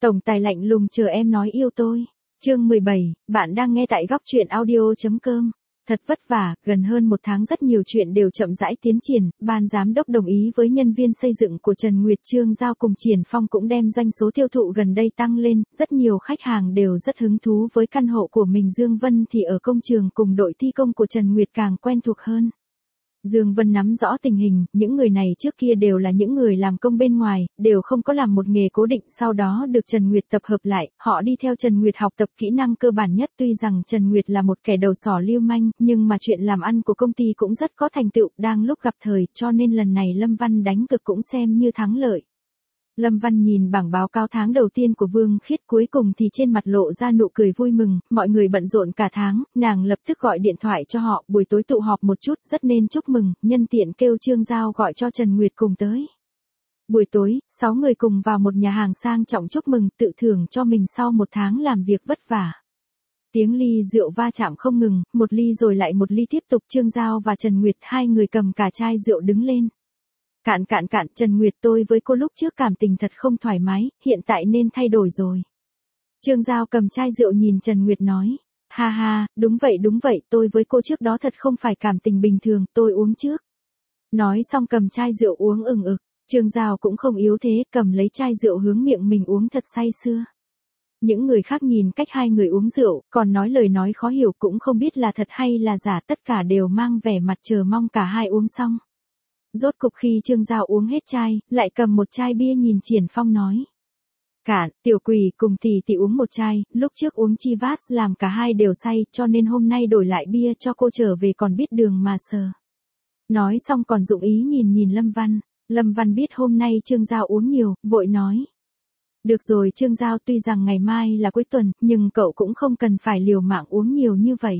Tổng tài lạnh lùng chờ em nói yêu tôi. Chương 17, bạn đang nghe tại góc truyện audio.com. Thật vất vả, gần hơn một tháng rất nhiều chuyện đều chậm rãi tiến triển, ban giám đốc đồng ý với nhân viên xây dựng của Trần Nguyệt Trương Giao cùng Triển Phong cũng đem doanh số tiêu thụ gần đây tăng lên, rất nhiều khách hàng đều rất hứng thú với căn hộ của mình. Dương Vân thì ở công trường cùng đội thi công của Trần Nguyệt càng quen thuộc hơn. Dương Vân nắm rõ tình hình, những người này trước kia đều là những người làm công bên ngoài, đều không có làm một nghề cố định, sau đó được Trần Nguyệt tập hợp lại, họ đi theo Trần Nguyệt học tập kỹ năng cơ bản nhất. Tuy rằng Trần Nguyệt là một kẻ đầu sỏ lưu manh, nhưng mà chuyện làm ăn của công ty cũng rất có thành tựu, đang lúc gặp thời, cho nên lần này Lâm Văn đánh cược cũng xem như thắng lợi. Lâm Văn nhìn bảng báo cáo tháng đầu tiên của Vương Khiết, cuối cùng thì trên mặt lộ ra nụ cười vui mừng, mọi người bận rộn cả tháng, nàng lập tức gọi điện thoại cho họ, buổi tối tụ họp một chút, rất nên chúc mừng, nhân tiện kêu Trương Giao gọi cho Trần Nguyệt cùng tới. Buổi tối, 6 người cùng vào một nhà hàng sang trọng chúc mừng, tự thưởng cho mình sau một tháng làm việc vất vả. Tiếng ly rượu va chạm không ngừng, một ly rồi lại một ly tiếp tục. Trương Giao và Trần Nguyệt hai người cầm cả chai rượu đứng lên. Cạn, Trần Nguyệt, tôi với cô lúc trước cảm tình thật không thoải mái, hiện tại nên thay đổi rồi. Trương Giao cầm chai rượu nhìn Trần Nguyệt nói. Ha ha, đúng vậy, tôi với cô trước đó thật không phải cảm tình bình thường, tôi uống trước. Nói xong cầm chai rượu uống ừng ực, Trương Giao cũng không yếu thế, cầm lấy chai rượu hướng miệng mình uống thật say sưa. Những người khác nhìn cách hai người uống rượu, còn nói lời nói khó hiểu cũng không biết là thật hay là giả, tất cả đều mang vẻ mặt chờ mong cả hai uống xong. Rốt cục khi Trương Giao uống hết chai, lại cầm một chai bia nhìn Triển Phong nói. Cạn, tiểu quỷ, cùng tỷ uống một chai, lúc trước uống Chivas làm cả hai đều say, cho nên hôm nay đổi lại bia cho cô trở về còn biết đường mà sờ. Nói xong còn dụng ý nhìn Lâm Văn. Lâm Văn biết hôm nay Trương Giao uống nhiều, vội nói. Được rồi Trương Giao, tuy rằng ngày mai là cuối tuần, nhưng cậu cũng không cần phải liều mạng uống nhiều như vậy.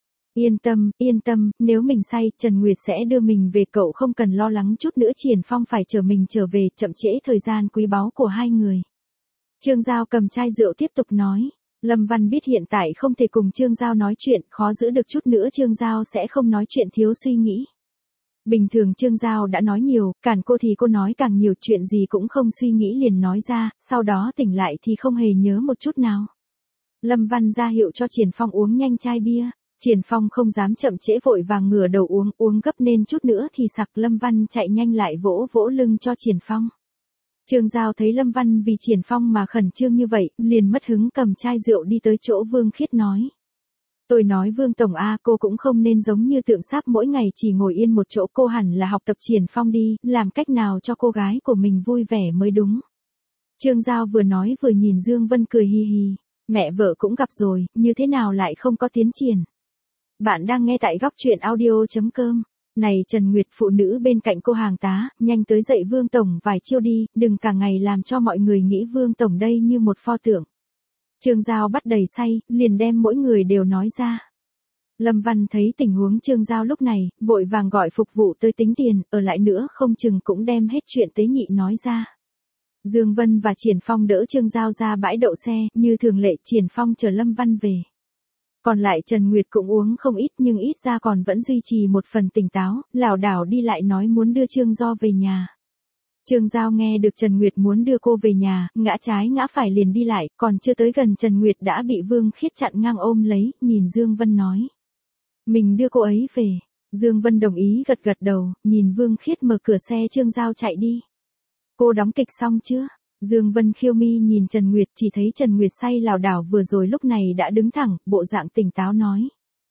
Yên tâm, nếu mình say, Trần Nguyệt sẽ đưa mình về, cậu không cần lo lắng chút nữa. Triển Phong phải chờ mình trở về, chậm trễ thời gian quý báu của hai người. Trương Giao cầm chai rượu tiếp tục nói. Lâm Văn biết hiện tại không thể cùng Trương Giao nói chuyện, khó giữ được chút nữa Trương Giao sẽ không nói chuyện thiếu suy nghĩ. Bình thường Trương Giao đã nói nhiều, cản cô thì cô nói càng nhiều, chuyện gì cũng không suy nghĩ liền nói ra, sau đó tỉnh lại thì không hề nhớ một chút nào. Lâm Văn ra hiệu cho Triển Phong uống nhanh chai bia. Triển Phong không dám chậm trễ, vội vàng ngửa đầu uống gấp nên chút nữa thì sặc. Lâm Văn chạy nhanh lại vỗ lưng cho Triển Phong. Trương Giao thấy Lâm Văn vì Triển Phong mà khẩn trương như vậy, liền mất hứng cầm chai rượu đi tới chỗ Vương Khiết nói. Tôi nói Vương Tổng A, cô cũng không nên giống như tượng sáp mỗi ngày chỉ ngồi yên một chỗ, cô hẳn là học tập Triển Phong đi, làm cách nào cho cô gái của mình vui vẻ mới đúng. Trương Giao vừa nói vừa nhìn Dương Vân cười hi hi. Mẹ vợ cũng gặp rồi, như thế nào lại không có tiến triển. Bạn đang nghe tại góc truyện audio.com. Này Trần Nguyệt, phụ nữ bên cạnh cô hàng tá, nhanh tới dạy Vương Tổng vài chiêu đi, đừng cả ngày làm cho mọi người nghĩ Vương Tổng đây như một pho tượng. Trương Giao bắt đầy say, liền đem mỗi người đều nói ra. Lâm Văn thấy tình huống Trương Giao lúc này, vội vàng gọi phục vụ tới tính tiền, ở lại nữa không chừng cũng đem hết chuyện tế nhị nói ra. Dương Vân và Triển Phong đỡ Trương Giao ra bãi đậu xe, như thường lệ Triển Phong chở Lâm Văn về. Còn lại Trần Nguyệt cũng uống không ít nhưng ít ra còn vẫn duy trì một phần tỉnh táo, lảo đảo đi lại nói muốn đưa Trương Giao về nhà. Trương Giao nghe được Trần Nguyệt muốn đưa cô về nhà, ngã trái ngã phải liền đi lại, còn chưa tới gần Trần Nguyệt đã bị Vương Khiết chặn ngang ôm lấy, nhìn Dương Vân nói. Mình đưa cô ấy về. Dương Vân đồng ý gật đầu, nhìn Vương Khiết mở cửa xe Trương Giao chạy đi. Cô đóng kịch xong chưa? Dương Vân khiêu mi nhìn Trần Nguyệt, chỉ thấy Trần Nguyệt say lảo đảo vừa rồi lúc này đã đứng thẳng, bộ dạng tỉnh táo nói.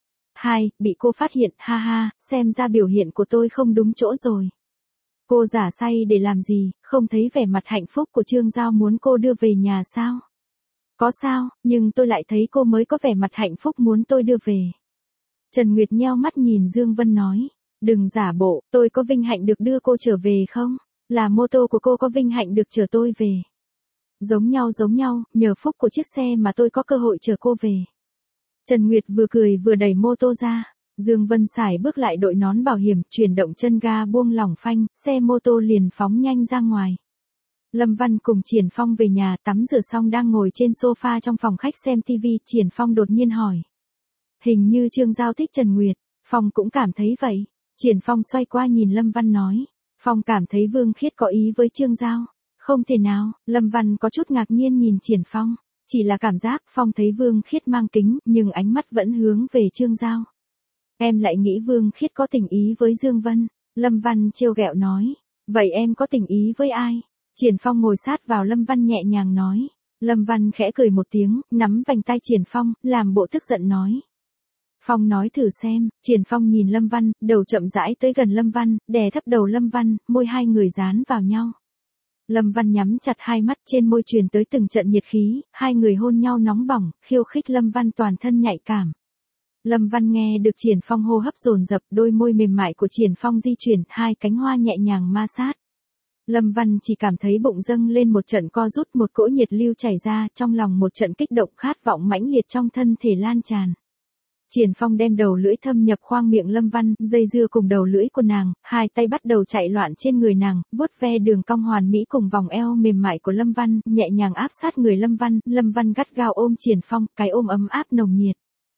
Bị cô phát hiện, ha ha, xem ra biểu hiện của tôi không đúng chỗ rồi. Cô giả say để làm gì, không thấy vẻ mặt hạnh phúc của Trương Giao muốn cô đưa về nhà sao? Có sao, nhưng tôi lại thấy cô mới có vẻ mặt hạnh phúc muốn tôi đưa về. Trần Nguyệt nheo mắt nhìn Dương Vân nói. Đừng giả bộ, tôi có vinh hạnh được đưa cô trở về không? Là mô tô của cô có vinh hạnh được chở tôi về. Giống nhau, nhờ phúc của chiếc xe mà tôi có cơ hội chở cô về. Trần Nguyệt vừa cười vừa đẩy mô tô ra. Dương Vân xài bước lại đội nón bảo hiểm, chuyển động chân ga buông lỏng phanh, xe mô tô liền phóng nhanh ra ngoài. Lâm Văn cùng Triển Phong về nhà tắm rửa xong đang ngồi trên sofa trong phòng khách xem TV, Triển Phong đột nhiên hỏi. Hình như Trương Giao thích Trần Nguyệt, Phong cũng cảm thấy vậy. Triển Phong xoay qua nhìn Lâm Văn nói. Phong cảm thấy Vương Khiết có ý với Trương Giao. Không thể nào, Lâm Văn có chút ngạc nhiên nhìn Triển Phong. Chỉ là cảm giác Phong thấy Vương Khiết mang kính, nhưng ánh mắt vẫn hướng về Trương Giao. Em lại nghĩ Vương Khiết có tình ý với Dương Vân. Lâm Văn trêu ghẹo nói. Vậy em có tình ý với ai? Triển Phong ngồi sát vào Lâm Văn nhẹ nhàng nói. Lâm Văn khẽ cười một tiếng, nắm vành tay Triển Phong, làm bộ tức giận nói. Phong nói thử xem. Triển Phong nhìn Lâm Văn, đầu chậm rãi tới gần Lâm Văn, đè thấp đầu Lâm Văn, môi hai người dán vào nhau. Lâm Văn nhắm chặt hai mắt, trên môi truyền tới từng trận nhiệt khí, hai người hôn nhau nóng bỏng, khiêu khích Lâm Văn toàn thân nhạy cảm. Lâm Văn nghe được Triển Phong hô hấp dồn dập, đôi môi mềm mại của Triển Phong di chuyển, hai cánh hoa nhẹ nhàng ma sát. Lâm Văn chỉ cảm thấy bụng dâng lên một trận co rút, một cỗ nhiệt lưu chảy ra, trong lòng một trận kích động khát vọng mãnh liệt trong thân thể lan tràn. Triển Phong đem đầu lưỡi thâm nhập khoang miệng Lâm Văn, dây dưa cùng đầu lưỡi của nàng, hai tay bắt đầu chạy loạn trên người nàng, vuốt ve đường cong hoàn mỹ cùng vòng eo mềm mại của Lâm Văn, nhẹ nhàng áp sát người Lâm Văn gắt gao ôm Triển Phong, cái ôm ấm áp nồng nhiệt.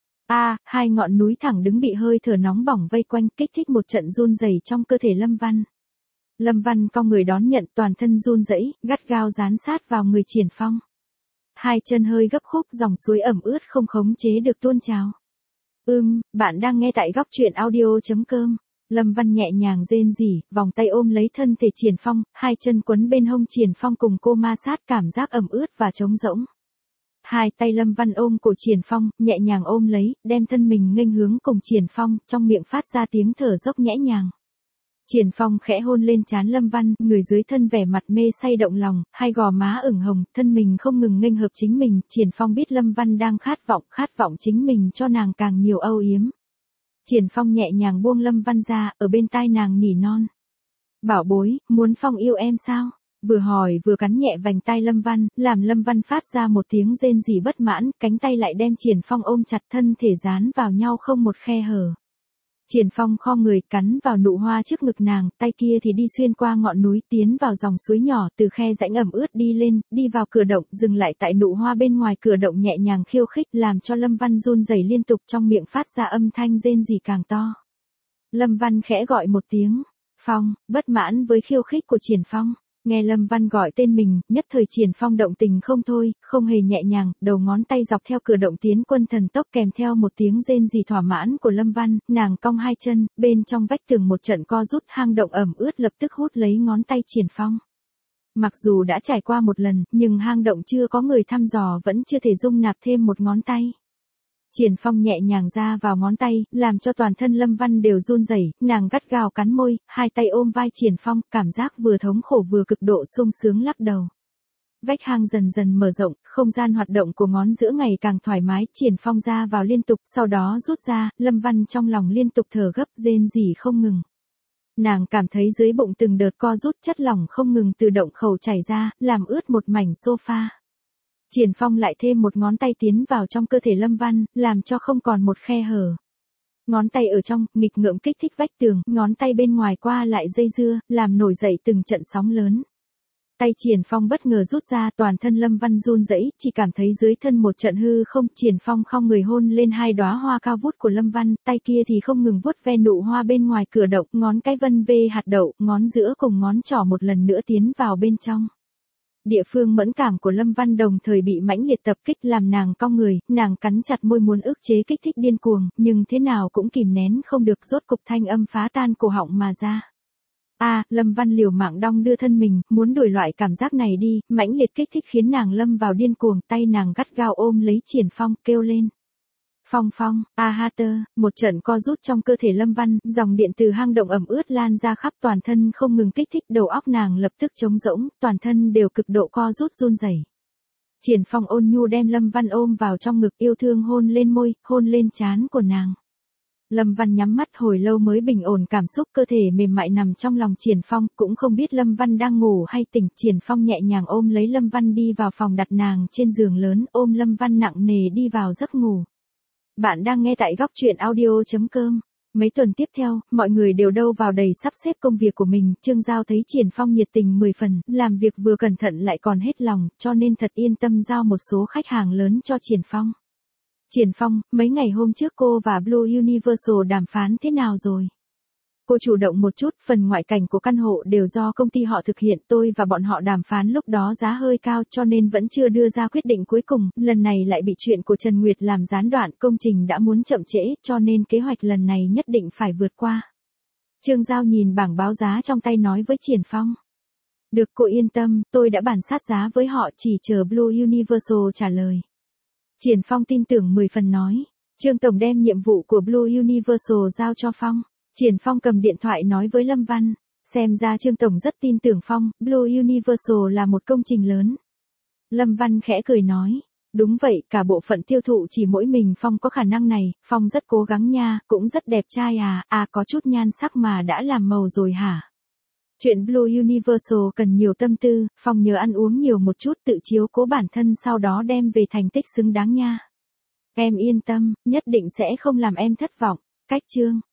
Hai ngọn núi thẳng đứng bị hơi thở nóng bỏng vây quanh, kích thích một trận run rẩy trong cơ thể Lâm Văn. Lâm Văn cong người đón nhận, toàn thân run rẩy, gắt gao dán sát vào người Triển Phong. Hai chân hơi gấp khúc, dòng suối ẩm ướt không khống chế được tuôn trào. Bạn đang nghe tại góc truyện audio.com. Lâm Văn nhẹ nhàng rên rỉ, vòng tay ôm lấy thân thể Triển Phong, hai chân quấn bên hông Triển Phong cùng cô ma sát, cảm giác ẩm ướt và trống rỗng. Hai tay Lâm Văn ôm cổ Triển Phong, nhẹ nhàng ôm lấy, đem thân mình nghênh hướng cùng Triển Phong, trong miệng phát ra tiếng thở dốc nhẹ nhàng. Triển Phong khẽ hôn lên trán Lâm Văn, người dưới thân vẻ mặt mê say động lòng, hai gò má ửng hồng, thân mình không ngừng nghênh hợp chính mình. Triển Phong biết Lâm Văn đang khát vọng chính mình cho nàng càng nhiều âu yếm. Triển Phong nhẹ nhàng buông Lâm Văn ra, ở bên tai nàng nỉ non. Bảo bối, muốn Phong yêu em sao? Vừa hỏi vừa cắn nhẹ vành tai Lâm Văn, làm Lâm Văn phát ra một tiếng rên rỉ bất mãn, cánh tay lại đem Triển Phong ôm chặt, thân thể dán vào nhau không một khe hở. Triển Phong khom người cắn vào nụ hoa trước ngực nàng, tay kia thì đi xuyên qua ngọn núi, tiến vào dòng suối nhỏ, từ khe rãnh ẩm ướt đi lên, đi vào cửa động, dừng lại tại nụ hoa bên ngoài cửa động, nhẹ nhàng khiêu khích, làm cho Lâm Văn run rẩy liên tục, trong miệng phát ra âm thanh rên rỉ càng to. Lâm Văn khẽ gọi một tiếng, Phong, bất mãn với khiêu khích của Triển Phong. Nghe Lâm Văn gọi tên mình, nhất thời Triển Phong động tình không thôi, không hề nhẹ nhàng, đầu ngón tay dọc theo cửa động tiến quân thần tốc, kèm theo một tiếng rên rỉ thỏa mãn của Lâm Văn, nàng cong hai chân, bên trong vách tường một trận co rút, hang động ẩm ướt lập tức hút lấy ngón tay Triển Phong. Mặc dù đã trải qua một lần, nhưng hang động chưa có người thăm dò, vẫn chưa thể dung nạp thêm một ngón tay. Triển Phong nhẹ nhàng ra vào ngón tay, làm cho toàn thân Lâm Văn đều run rẩy, nàng gắt gao cắn môi, hai tay ôm vai Triển Phong, cảm giác vừa thống khổ vừa cực độ sung sướng lắc đầu. Vách hang dần dần mở rộng, không gian hoạt động của ngón giữa ngày càng thoải mái, Triển Phong ra vào liên tục, sau đó rút ra, Lâm Văn trong lòng liên tục thở gấp, rên rỉ không ngừng. Nàng cảm thấy dưới bụng từng đợt co rút, chất lỏng không ngừng từ động khẩu chảy ra, làm ướt một mảnh sofa. Triển Phong lại thêm một ngón tay tiến vào trong cơ thể Lâm Văn, làm cho không còn một khe hở. Ngón tay ở trong, nghịch ngợm kích thích vách tường, ngón tay bên ngoài qua lại dây dưa, làm nổi dậy từng trận sóng lớn. Tay Triển Phong bất ngờ rút ra, toàn thân Lâm Văn run rẩy, chỉ cảm thấy dưới thân một trận hư không. Triển Phong khom người hôn lên hai đóa hoa cao vút của Lâm Văn, tay kia thì không ngừng vuốt ve nụ hoa bên ngoài cửa động, ngón cái vân vê hạt đậu, ngón giữa cùng ngón trỏ một lần nữa tiến vào bên trong. Địa phương mẫn cảm của Lâm Văn đồng thời bị mãnh liệt tập kích, làm nàng cong người, nàng cắn chặt môi muốn ức chế kích thích điên cuồng, nhưng thế nào cũng kìm nén không được, rốt cục thanh âm phá tan cổ họng mà ra. Lâm Văn liều mạng đong đưa thân mình, muốn đuổi loại cảm giác này đi, mãnh liệt kích thích khiến nàng lâm vào điên cuồng, tay nàng gắt gao ôm lấy Triển Phong, kêu lên. Phong, một trận co rút trong cơ thể Lâm Văn, dòng điện từ hang động ẩm ướt lan ra khắp toàn thân không ngừng kích thích, đầu óc nàng lập tức trống rỗng, toàn thân đều cực độ co rút run rẩy. Triển Phong ôn nhu đem Lâm Văn ôm vào trong ngực, yêu thương hôn lên môi, hôn lên trán của nàng. Lâm Văn nhắm mắt hồi lâu mới bình ổn cảm xúc, cơ thể mềm mại nằm trong lòng Triển Phong, cũng không biết Lâm Văn đang ngủ hay tỉnh. Triển Phong nhẹ nhàng ôm lấy Lâm Văn đi vào phòng, đặt nàng trên giường lớn, ôm Lâm Văn nặng nề đi vào giấc ngủ. Bạn đang nghe tại góc truyện audio.com. Mấy tuần tiếp theo, mọi người đều đâu vào đầy sắp xếp công việc của mình, Trương Giao thấy Triển Phong nhiệt tình 10 phần, làm việc vừa cẩn thận lại còn hết lòng, cho nên thật yên tâm giao một số khách hàng lớn cho Triển Phong. Triển Phong, mấy ngày hôm trước cô và Blue Universal đàm phán thế nào rồi? Cô chủ động một chút, phần ngoại cảnh của căn hộ đều do công ty họ thực hiện, tôi và bọn họ đàm phán lúc đó giá hơi cao cho nên vẫn chưa đưa ra quyết định cuối cùng, lần này lại bị chuyện của Trần Nguyệt làm gián đoạn, công trình đã muốn chậm trễ, cho nên kế hoạch lần này nhất định phải vượt qua. Trương Giao nhìn bảng báo giá trong tay nói với Triển Phong. Được, cô yên tâm, tôi đã bàn sát giá với họ, chỉ chờ Blue Universal trả lời. Triển Phong tin tưởng 10 phần nói. Trương Tổng đem nhiệm vụ của Blue Universal giao cho Phong. Triển Phong cầm điện thoại nói với Lâm Văn. Xem ra Trương Tổng rất tin tưởng Phong, Blue Universal là một công trình lớn. Lâm Văn khẽ cười nói. Đúng vậy, cả bộ phận tiêu thụ chỉ mỗi mình Phong có khả năng này, Phong rất cố gắng nha, cũng rất đẹp trai à, có chút nhan sắc mà đã làm màu rồi hả? Chuyện Blue Universal cần nhiều tâm tư, Phong nhớ ăn uống nhiều một chút, tự chiếu cố bản thân, sau đó đem về thành tích xứng đáng nha. Em yên tâm, nhất định sẽ không làm em thất vọng. Cách chương